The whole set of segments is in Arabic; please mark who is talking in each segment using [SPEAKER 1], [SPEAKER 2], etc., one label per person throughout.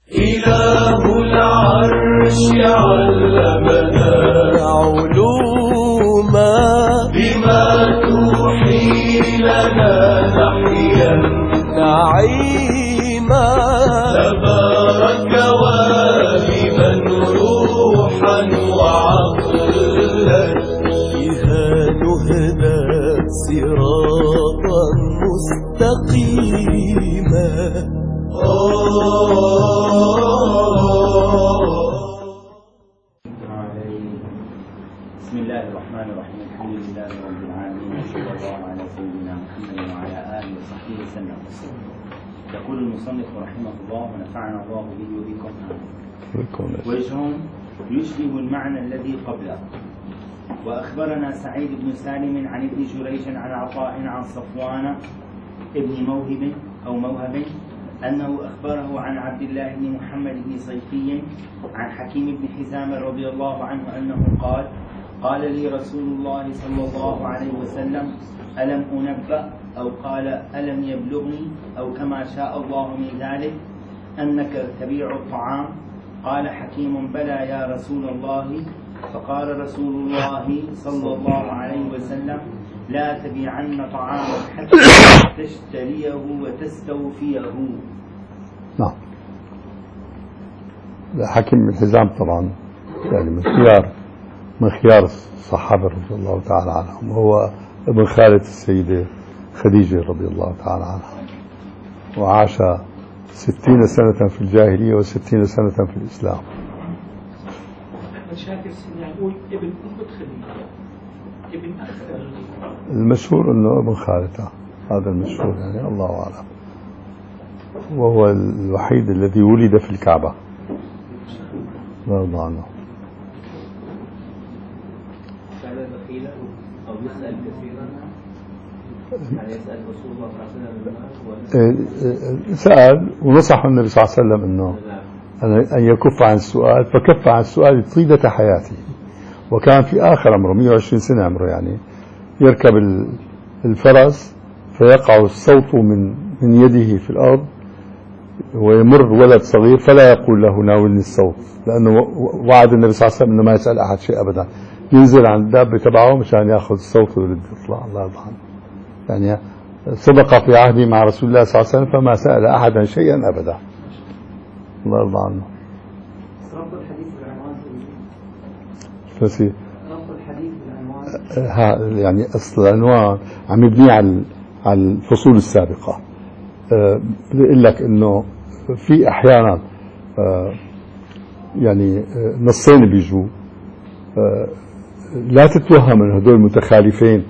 [SPEAKER 1] إله العرش علمنا علوما بما توحي لنا نحيا نعيما تبارك واهبا روحا وعقلا بها نهدى صراطا مستقيما.
[SPEAKER 2] بسم الله الرحمن الرحيم. الحمد لله رب العالمين، وصلى الله على سيدنا محمد وعلى آله وصحبه وسلم. يقول المصنف رحمه الله ونفعنا الله به وبكم آمين. وجه يشبه المعنى الذي قبله. وأخبرنا سعيد بن سالم عن ابن جريج عن عطاء عن صفوان ابن موهب أنه أخبره عن عبد الله بن محمد بن صيفي عن حكيم بن حزام رضي الله عنه أنه قال لي رسول الله صلى الله عليه وسلم: ألم أنبأ؟ أو قال: ألم يبلغني؟ أو كما شاء الله من ذلك أنك تبيع الطعام؟ قال حكيم: بلى يا رسول الله. فقال رسول الله صلى الله عليه وسلم: لا تبيعن طعاما حتى تشتريه وتستوفيه.
[SPEAKER 3] نعم. حكيم بن حزام طبعا يعني من خيار الصحابة رضي الله تعالى عنهم، وهو ابن خالة السيدة خديجة رضي الله تعالى عنها، وعاش 60 سنة في الجاهلية و60 سنة في الإسلام.
[SPEAKER 4] شاكر يقول ابن أخت خديجة، ابن أخت.
[SPEAKER 3] المشهور أنه ابن خالته، هذا المشهور يعني، الله أعلم. وهو الوحيد الذي ولد في الكعبة رضي الله عنه.
[SPEAKER 5] كان بخيلا أو يسأل كثيرا، يعني يسأل رسول الله صلى الله عليه وسلم.
[SPEAKER 3] سأل ونصح النبي صلى الله عليه وسلم أنه أن يكف عن السؤال، فكف عن السؤال طيلة حياته. وكان في آخر عمره 120 سنة عمره، يعني يركب الفرس فيقع الصوت من يده في الأرض، ويمر ولد صغير فلا يقول له ناولني الصوت، لأنه وعد النبي صلى الله عليه وسلم أنه ما يسأل أحد شيء أبدا. ينزل عن الدابة تبعه مشان يأخذ الصوت ويرد يطلع. الله يرضى عنه، يعني صدق في عهده مع رسول الله صلى الله عليه وسلم، فما سأل أحدا شيئا أبدا. الله يرضى عنه.
[SPEAKER 5] ربط الحديث بالعنوان. ربط الحديث بالعنوان.
[SPEAKER 3] يعني أصل العنوان عم يبني على الفصول السابقة. بيقول لك إنه في أحيانا يعني نصين بيجوا، لا تتوهم إن هدول متخالفين،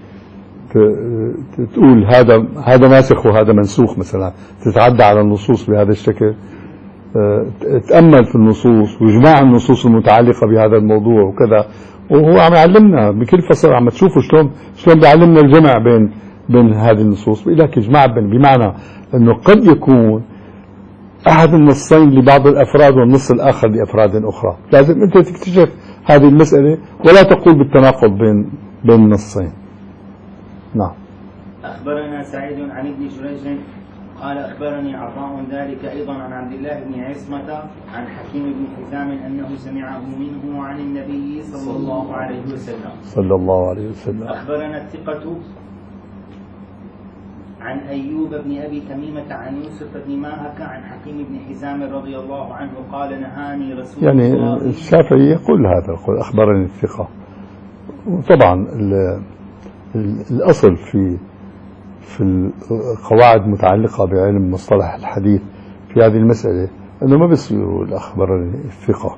[SPEAKER 3] تقول هذا ناسخ وهذا منسوخ مثلا، تتعدى على النصوص بهذا الشكل. تأمل في النصوص واجماع النصوص المتعلقة بهذا الموضوع وكذا. وهو عم يعلمنا بكل فصل، عم تشوفوا شلون بيعلمنا الجمع بين هذه النصوص. بيقول لك اجماع بمعنى انه قد يكون احد النصين لبعض الافراد والنص الاخر لافراد اخرى. لازم انت تكتشف هذه المسألة ولا تقول بالتناقض بين النصين. نعم.
[SPEAKER 2] أخبرنا سعيد عن ابن جريج قال أخبرني عطاء ذلك أيضا عن عبد الله بن عصمة عن حكيم بن حزام أنه سمعه منه عن النبي صلى الله عليه وسلم. أخبرنا الثقة عن أيوب بن أبي تميمة عن يوسف بن ماهك عن حكيم بن حزام رضي الله عنه قال: نهاني رسول الله.
[SPEAKER 3] يعني الشافعي يقول هذا، يقول أخبرني الثقة. وطبعا الأصل في القواعد المتعلقة بعلم مصطلح الحديث في هذه المسألة أنه ما بيصير أخبرني الثقة،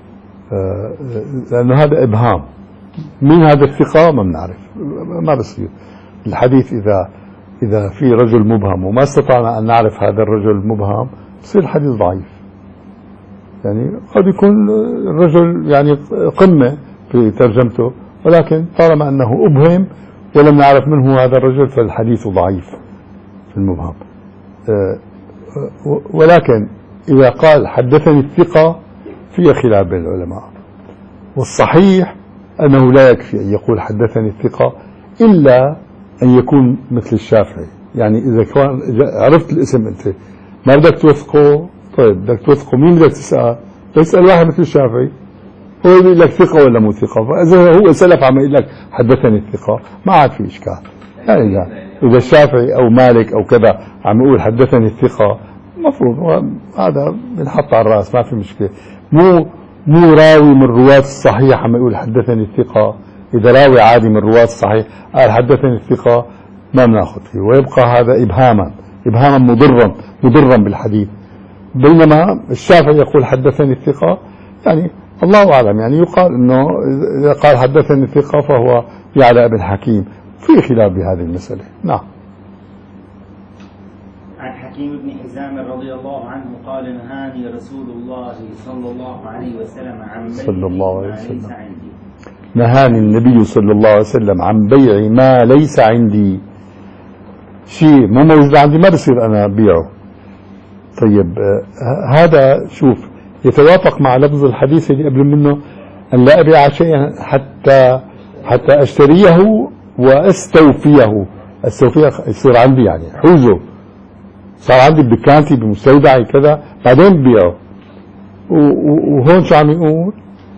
[SPEAKER 3] لأنه هذا إبهام. من هذا الثقة ما بنعرف، ما بيصير. الحديث إذا في رجل مبهم وما استطعنا أن نعرف هذا الرجل المبهم، بصير الحديث ضعيف. يعني قد يكون الرجل يعني قمة في ترجمته، ولكن طالما أنه أبهم ولم نعرف منه هذا الرجل فالحديث ضعيف في المبهم. ولكن إذا قال حدثني الثقة في خلاف بين العلماء، والصحيح أنه لا يكفي أن يقول حدثني الثقة إلا أن يكون مثل الشافعي. يعني إذا كان عرفت الاسم أنت ما بدك توثقه، طيب بدك توثقه مين بدك تسأل؟ تسأل واحد مثل الشافعي هو يقول لك ثقة ولا مو ثقة. فإذا هو سلف عم يقول لك حدثني الثقة ما عاد في إشكال. يعني إذا الشافعي أو مالك أو كذا عم يقول حدثني الثقة المفروض هذا بنحط على الرأس ما في مشكلة. مو راوي من رواة الصحيح عم يقول حدثني الثقة. إذا راوي عادي من رواة الصحيح قال حدثني الثقة ما بناخذ فيه ويبقى هذا إبهاما مضرا بالحديث. بينما الشافعي يقول حدثني الثقة يعني الله أعلم يعني يقال أنه إذا قال حدثني الثقة فهو يعلى بن حكيم. في خلاف بهذه المسألة. نعم.
[SPEAKER 2] عن حكيم بن حزام رضي الله عنه قال نهاني رسول الله صلى الله عليه وسلم عن بيع ما ليس عندي.
[SPEAKER 3] نهاني النبي صلى الله عليه وسلم عن بيع ما ليس عندي. شيء مو موجود عندي ما بصير أنا أبيعه. طيب هذا شوف يتوافق مع لفظ الحديث اللي قبل منه أن لا أبيع شيئا حتى أشتريه وأستوفيه. يصير عندي يعني حوزه صار عندي بدكانتي بمستودعي كذا بعدين ببيعه. وهون شو عم يقول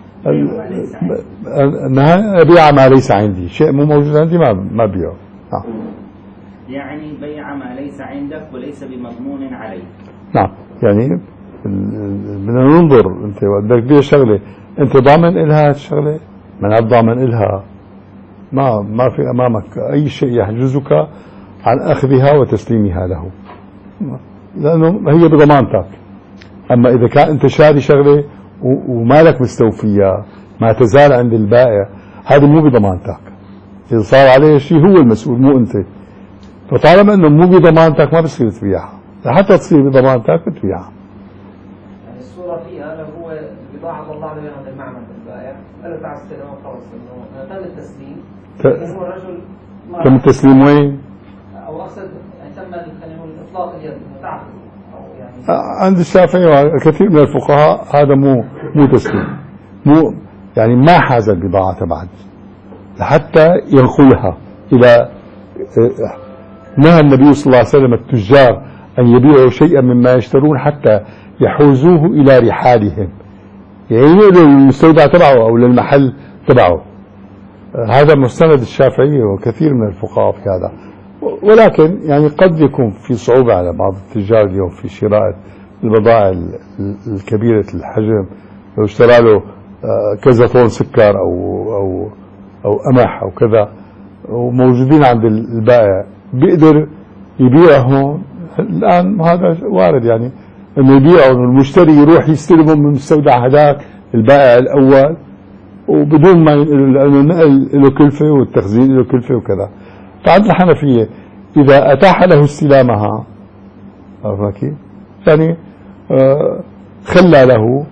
[SPEAKER 3] أبيع ما ليس عندي. شيء مو موجود عندي ما بيعه.
[SPEAKER 2] يعني بيع ما ليس عندك وليس بمضمون عليه.
[SPEAKER 3] نعم يعني بدنا ننظر انت بدك تبيع شغله انت ضامن إلها الشغله ما ضامن إلها ما في امامك اي شيء يحجزك عن اخذها وتسليمها له لانه هي بضمانتك. اما اذا كان انت شاري شغله ومالك مستوفيها ما تزال عند البائع هذه مو بضمانتك. اذا صار عليه شيء هو المسؤول مو انت. فطالما انه مو بضمانتك ما بصير تبيعها. لحتى تصير بضمانتك بتبيعها.
[SPEAKER 5] يعني الصورة فيها لو هو البضاعة الله عليه عند المعمل البائع قال تعال استلم وخلص انه تم التسليم. لكن هو الرجل
[SPEAKER 3] تم التسليم وين؟
[SPEAKER 5] او اقصد تم خلينا نقول اطلاق اليد متعهد او يعني
[SPEAKER 3] عند الشافعي وكثير من الفقهاء هذا مو تسليم. مو يعني ما حاز البضاعة تبعت لحتى ينقلها إلى. نهى النبي صلى الله عليه وسلم التجار أن يبيعوا شيئا مما يشترون حتى يحوزوه إلى رحالهم يعني للمستودع تبعه أو للمحل تبعه. هذا مستند الشافعي وكثير من الفقهاء في هذا. ولكن يعني قد يكون في صعوبة على بعض التجار اليوم في شراء البضائع الكبيرة الحجم. لو اشترى له كذا طن سكر أو قمح أو كذا وموجودين عند البائع بيقدر يبيعهم الآن. هذا وارد يعني انه يبيعهم المشتري يروح يستلمهم من المستودع هذاك البائع الأول وبدون ما لأنه النقل له كلفة والتخزين له كلفة وكذا. فعند الحنفية إذا أتاح له استلامها عرفت كيف؟ يعني خلى له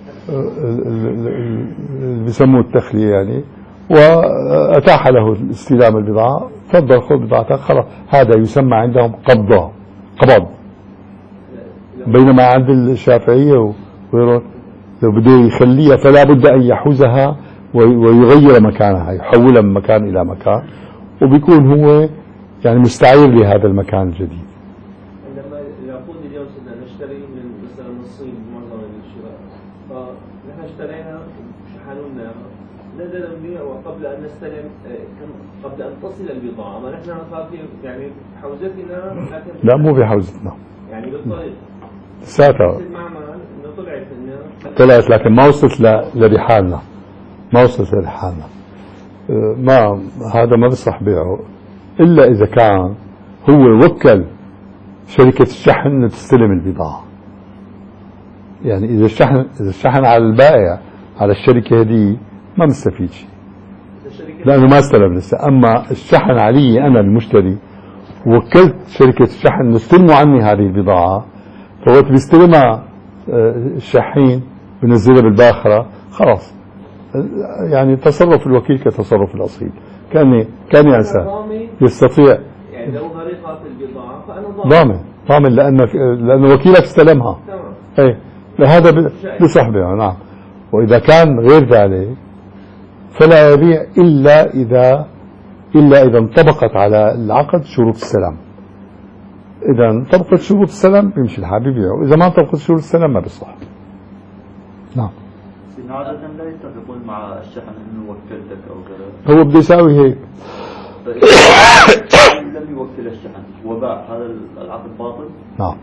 [SPEAKER 3] بيسموه التخلية يعني وأتاح له استلام البضاعة تفضل خذ بضاعتك خلاص. هذا يسمى عندهم قبض. بينما عند الشافعية وغيره لو بده يخليها فلا بد أن يحوزها ويغير مكانها يحولها من مكان إلى مكان وبيكون هو يعني مستعير لهذا المكان الجديد.
[SPEAKER 5] عندما العقود اليوم صرنا نشتري من مثلا من الصين معظم الشراء فنحن اشترينا شحنونا نزل نبيع وقبل أن نستلم قبل أن تصل البضاعة ما نحن خاطر يعني حوزتنا لكن
[SPEAKER 3] لا مو بحوزتنا
[SPEAKER 5] يعني بالطريق
[SPEAKER 3] ساتها
[SPEAKER 5] المعمل إنه
[SPEAKER 3] طلعت لكن ما وصلت لرحالنا ما هذا ما بصح بيعه إلا إذا كان هو وكل شركة الشحن تستلم البضاعة. يعني إذا الشحن على البائع على الشركة هذه ما مستفيد شيء لأنه ما استلم لسه. أما الشحن علي أنا المشتري وكلت شركة الشحن نستلموا عني هذه البضاعة فوقت بيستلمها الشحين بنزلها بالباخرة خلاص. يعني تصرف الوكيل كتصرف الأصيل كان إنسان يستطيع
[SPEAKER 5] يعني لو غرقت البضاعة فأنا
[SPEAKER 3] ضامن لأنه وكيلك استلمها. ايه لهذا بصحبه. نعم. وإذا كان غير ذلك فلا يبيع إلا إذا انطبقت على العقد شروط السلام. إذا طبقت شروط السلام بيمشي الحال بيبيعه، إذا ما طبقت شروط السلام ما بيصح. نعم.
[SPEAKER 6] عادة لا يتفقون مع الشحن انه وكلتك او كذا،
[SPEAKER 3] هو بده يساوي هيك.
[SPEAKER 6] لم يوكل الشحن وباع، هذا العقد باطل؟
[SPEAKER 3] نعم.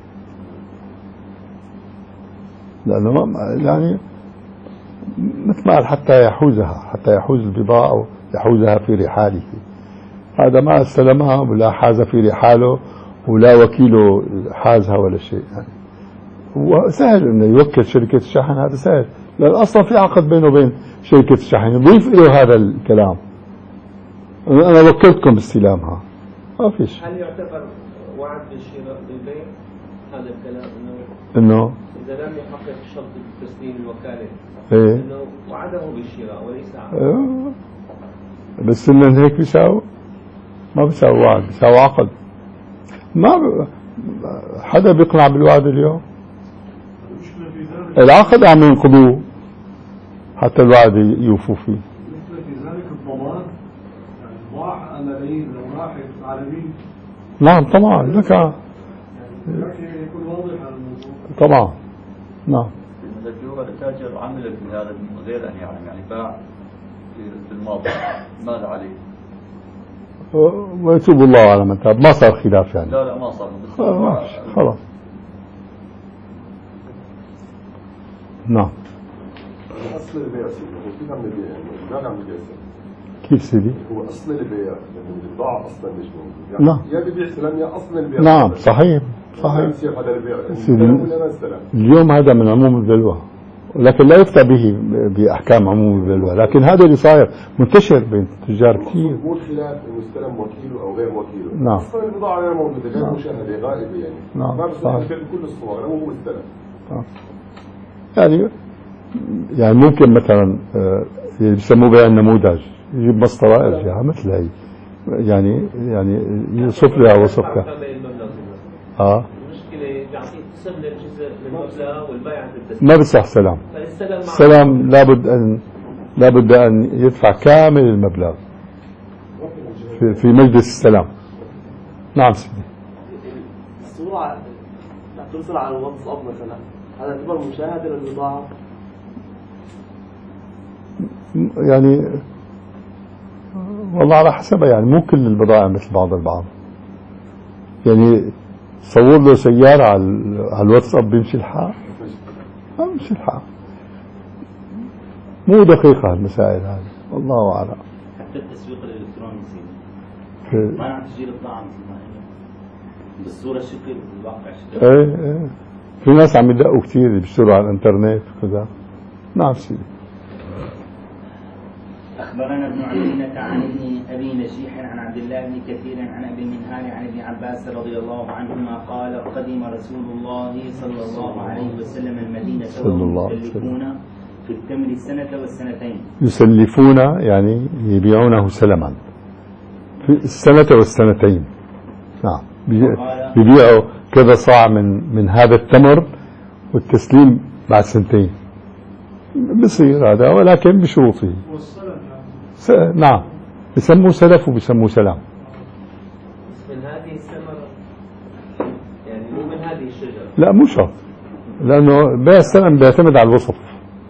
[SPEAKER 3] لأنه يعني مثل ما قال حتى يحوز البضاعة أو يحوزها في رحاله، هذا ما استلمها ولا حاز في رحاله ولا وكيله حازها ولا شيء يعني. وسهل انه يوكل شركة الشحن، هذا سهل لأن أصلا في عقد بينه وبين شركة الشحن، يضيف له هذا الكلام أنا وكلتكم باستلامها، ما فيش.
[SPEAKER 5] هل يعتبر وعد بالشراء بالبيع هذا الكلام
[SPEAKER 3] انه
[SPEAKER 5] إذا لم يحقق شرط تسليم الوكالة
[SPEAKER 3] ايه
[SPEAKER 5] انه وعده بالشراء وليس عقد؟
[SPEAKER 3] بس إن هيك بيساوي، ما بيساوي وعد، بيساوي عقد. حدا بيقنع بالوعد اليوم؟ العقد عم ينقضوه حتى الوعد يوفوا فيه.
[SPEAKER 7] مثل في ذلك الضمان، يعني ضاع أملين لو راح عالمين.
[SPEAKER 3] نعم طبعا لك
[SPEAKER 7] يعني يكون واضح الموضوع.
[SPEAKER 3] طبعا نعم.
[SPEAKER 6] التاجر عمل بهذا من غير ان يعلم، يعني باع في الماضي، ماذا عليه؟
[SPEAKER 3] ويتوب الله على من تاب، ما صار خلاف يعني.
[SPEAKER 6] لا ما صار،
[SPEAKER 3] خلاص. نعم.
[SPEAKER 8] أصل البيع سيدي هو كيف عم نبيع يعني؟ ما عم نبيع
[SPEAKER 3] كيف سيدي؟
[SPEAKER 8] هو أصل البيع لأنه البضاعة أصلا مش موجود يعني.
[SPEAKER 3] نعم.
[SPEAKER 8] يا ببيع سلام يا أصل البيع.
[SPEAKER 3] نعم صحيح.
[SPEAKER 8] يصير هذا البيع
[SPEAKER 3] سيدي
[SPEAKER 8] ولا ما استلم.
[SPEAKER 3] اليوم هذا من عموم البلوى، ولكن لا يفتى به بأحكام عموم البلوى، لكن هذا اللي صاير منتشر بين التجار كثير.
[SPEAKER 8] مو الخلاف إنه استلم وكيله أو غير وكيله.
[SPEAKER 3] نعم.
[SPEAKER 8] أصلا البضاعة غير موجودة، غير مشاهدة غائبة يعني.
[SPEAKER 3] نعم.
[SPEAKER 8] ما بصير بكل الصور أو هو استلم.
[SPEAKER 3] يعني ممكن مثلا يسموه بيع النموذج، يجيب مسطرة ارجعها مثل هي، يعني يوصف لها وصفك.
[SPEAKER 5] المشكلة يعطيك تسلم جزء من المبلغ والبيع
[SPEAKER 3] ما بصح سلام. السلام لابد أن يدفع كامل المبلغ في مجلس السلام. نعم سيدي.
[SPEAKER 9] الصورة ترسل على الواتساب مثلا، هذا يعتبر مشاهدة للبضاعة؟
[SPEAKER 3] يعني والله على حسبها، يعني مو كل البضائع مثل بعض البعض. يعني صور له سيارة على الواتساب بيمشي الحال؟ ما بيمشي الحال. مو دقيقة المسائل هذه، والله أعلم.
[SPEAKER 2] حتى التسويق الإلكتروني سيدي ما تسجيل الطعام بالصورة شكل بالواقع شكل.
[SPEAKER 3] ايه في ناس عم يدقوا كثير بيشتروا على الانترنت وكذا. نعم سيدي.
[SPEAKER 2] أخبرنا ابن عيينة عن ابن أبي نجيح عن عبد الله بن كثير عن أبي المنهال عن ابن عباس رضي الله عنهما قال قدم رسول الله صلى الله عليه وسلم المدينة وهم يسلفون في التمر السنة والسنتين.
[SPEAKER 3] يسلفون يعني يبيعونه سلما في السنة والسنتين. نعم. بيبيعوا كذا صاع من هذا التمر والتسليم بعد سنتين. بصير هذا ولكن بشروطه. نعم بسموه سلف وبسموه سلام.
[SPEAKER 5] من هذه الثمرة يعني مو من هذه الشجرة؟
[SPEAKER 3] لا مو شرط، لأنه بيع السلم بيعتمد على الوصف.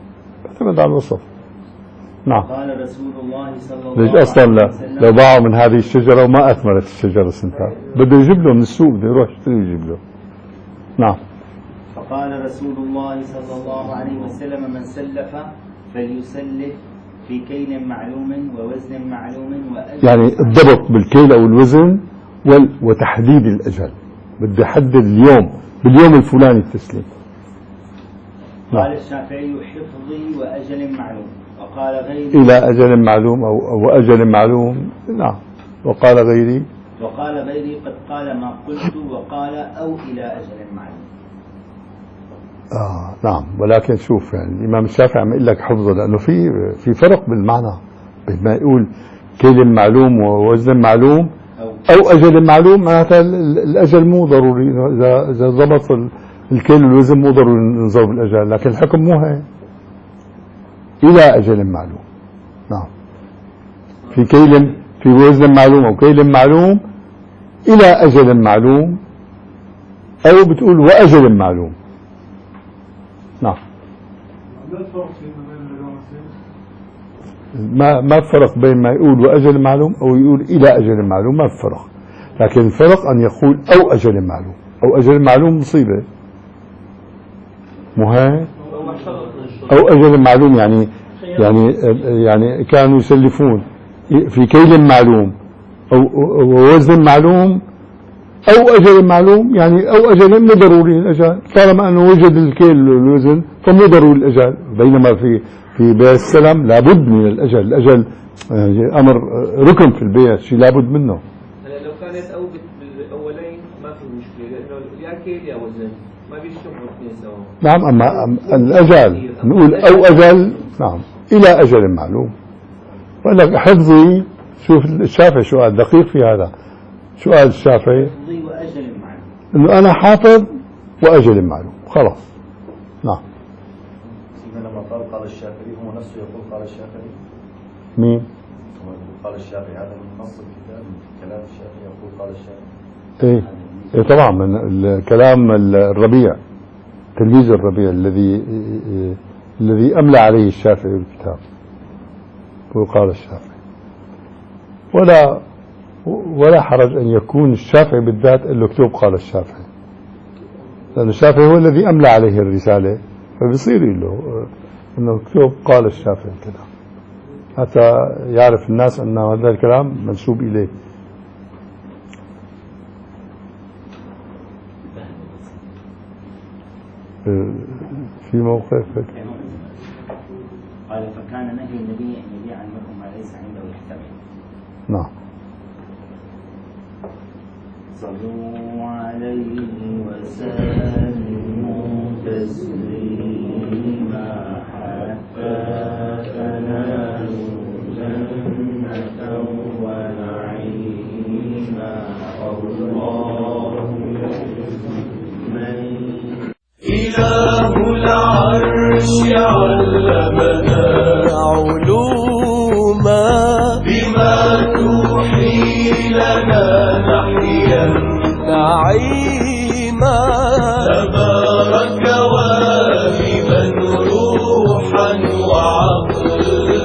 [SPEAKER 3] نعم.
[SPEAKER 2] قال رسول الله صلى الله عليه وسلم
[SPEAKER 3] ليش أصلا لو باعوا من هذه الشجرة وما أثمرت الشجرة سنتين بده يجيب له من السوق، بده يروح يشتري يجيب له. نعم.
[SPEAKER 2] فقال رسول الله صلى الله عليه وسلم من سلف فليسلف في كيل معلوم ووزن معلوم وأجل.
[SPEAKER 3] يعني الضبط بالكيل أو الوزن وتحديد الأجل، بده يحدد اليوم باليوم الفلاني التسليم.
[SPEAKER 2] قال الشافعي حفظي وأجل معلوم، وقال غيري
[SPEAKER 3] إلى أجل معلوم أو أجل معلوم. نعم. وقال غيري
[SPEAKER 2] قد قال ما قلت وقال أو إلى أجل معلوم.
[SPEAKER 3] نعم. ولكن شوف يعني الإمام الشافعي عم يقول لك حفظه، لأنه في فرق بالمعنى بين ما يقول كيل معلوم ووزن معلوم أو أجل معلوم. معناتها الأجل مو ضروري، إذا ضبط الكيل والوزن مو ضروري نضرب الأجل، لكن الحكم مو هي. إلى أجل معلوم. نعم. في وزن معلوم أو كيل معلوم إلى أجل معلوم أو بتقول وأجل معلوم. نعم.
[SPEAKER 7] ما الفرق بين اللغتين؟
[SPEAKER 3] ما الفرق بين ما يقول وأجل معلوم أو يقول إلى أجل معلوم؟ ما في فرق، لكن الفرق أن يقول أو أجل معلوم. أو أجل معلوم مصيبة، مو هيك؟ أو أجل معلوم يعني كانوا يسلفون في كيل معلوم أو وزن معلوم أو أجل معلوم، يعني أو أجل مو ضروري الأجل، طالما أنه وجد الكيل والوزن فمو ضروري الأجل. بينما في بيع السلم لابد من الأجل. الأجل يعني أمر ركن في البيع، شيء لابد منه.
[SPEAKER 5] هلا لو كانت أو بالأولين ما في مشكلة، لأنه يا كيل يا وزن ما بيجتمعوا اثنين سوا.
[SPEAKER 3] نعم، أما الأجل نقول أو أجل، نعم، إلى أجل معلوم. ولا حفظي، شوف الشافعي شو قال دقيق في هذا. شو قال الشافعي؟
[SPEAKER 2] حفظي وأجل معلوم،
[SPEAKER 3] إنه أنا حافظ وأجل معلوم، خلاص. نعم.
[SPEAKER 6] لما قال الشافعي هو نفسه يقول قال الشافعي.
[SPEAKER 3] مين؟
[SPEAKER 6] هو قال الشافعي، هذا من نص الكتاب، من كلام الشافعي يقول قال الشافعي.
[SPEAKER 3] إيه طبعا من الكلام الربيع، تلميذ الربيع الذي أملى عليه الشافعي الكتاب، وقال الشافعي. ولا حرج أن يكون الشافعي بالذات اللي اكتب قال الشافعي، لأن الشافعي هو الذي أملى عليه الرسالة، فبصير له أنه اكتب قال الشافعي كده، حتى يعرف الناس أن هذا الكلام منسوب إليه. في موقف
[SPEAKER 2] قال فكان نهي النبي أن يبيع المرء ما ليس عنده يحتمل.
[SPEAKER 3] نعم.
[SPEAKER 2] صلوا عليه وسلموا تسليما حتى تنالوا جنة ونعيما. اللهم
[SPEAKER 1] إله العرش علمنا علوما بما توحي لنا نحيا نعيما. تبارك واهبا روحا وعقلا